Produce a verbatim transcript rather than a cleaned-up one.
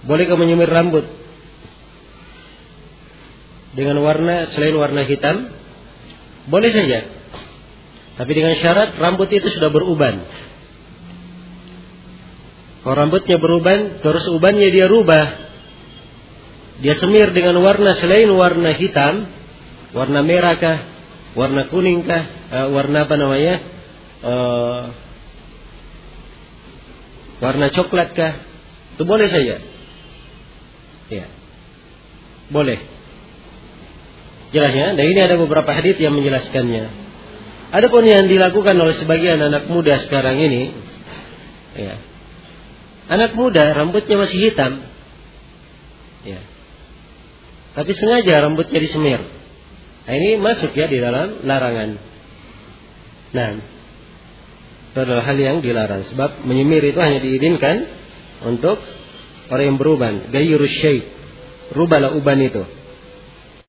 Bolehkah menyemir rambut dengan warna selain warna hitam? Boleh saja. Tapi dengan syarat rambut itu sudah beruban. Kalau rambutnya beruban, terus ubannya dia rubah, dia semir dengan warna selain warna hitam, warna merah kah, warna kuning kah, uh, warna apa namanya, uh, warna coklat kah, itu boleh saja. Ya, boleh. Jelasnya, dan ini ada beberapa hadits yang menjelaskannya. Adapun yang dilakukan oleh sebagian anak muda sekarang ini, ya, anak muda rambutnya masih hitam, ya, tapi sengaja rambutnya disemir. Nah, ini masuk ya di dalam larangan. Nah, itu adalah hal yang dilarang. Sebab menyemir itu hanya diizinkan untuk orang yang beruban. Gayrus syai', rubahlah uban itu.